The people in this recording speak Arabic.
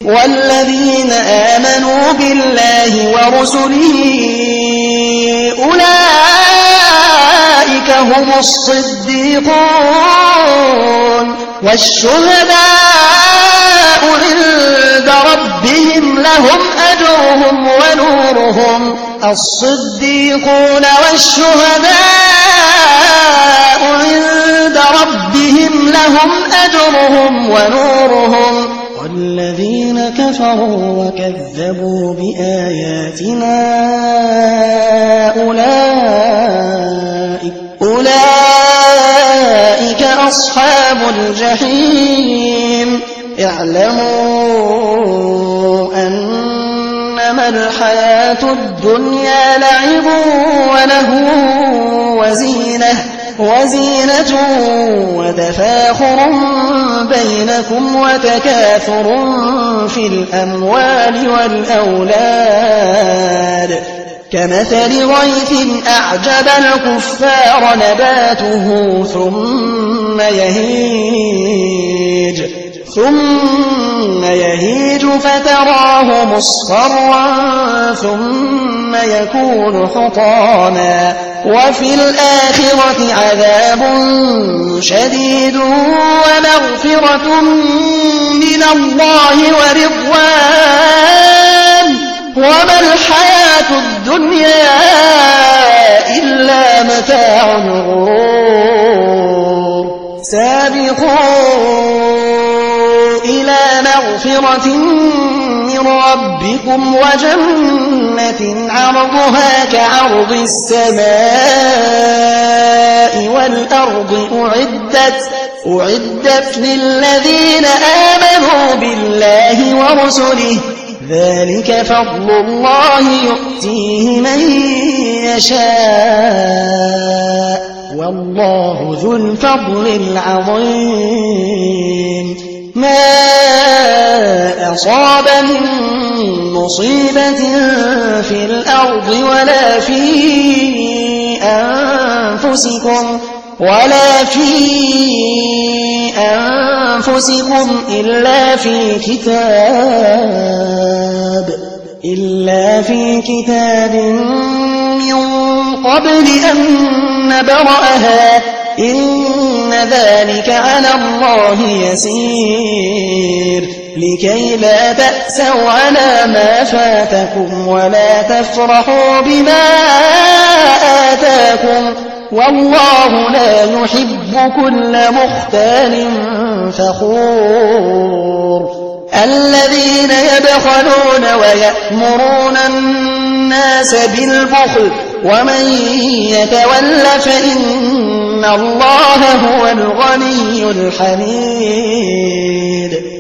والذين آمنوا بالله ورسله أولئك هم الصديقون والشهداء عند ربهم لهم أجرهم ونورهم الصديقون والشهداء عند ربهم لهم أجرهم ونورهم والذين كفروا وكذبوا بآياتنا أولئك أصحاب الجحيم اعلموا أنما الحياة الدنيا لعب وله وزينة وتفاخر بينكم وتكاثر في الأموال والأولاد كمثل غيث أعجب الكفار نباته ثم يهيج فتراه مصفرا ثم يكون حطاما وفي الآخرة عذاب شديد ومغفرة من الله ورضوان وما الحياة الدنيا إلا متاع الغرور سابقوا إلى مغفرة من ربكم وجنة عرضها كعرض السماء والأرض أعدت للذين آمنوا بالله ورسله ذلك فضل الله يؤتيه من يشاء والله ذو الفضل العظيم ما أصاب من مصيبة في الأرض ولا في أنفسكم إلا في كتاب من قبل أن نبرأها إن ذلك على الله يسير لكي لا تأسوا على ما فاتكم ولا تفرحوا بما آتاكم والله لا يحب كل مختال فخور الذين يبخلون ويأمرون الناس بالبخل ومن يتول فإن الله هو الغني الحميد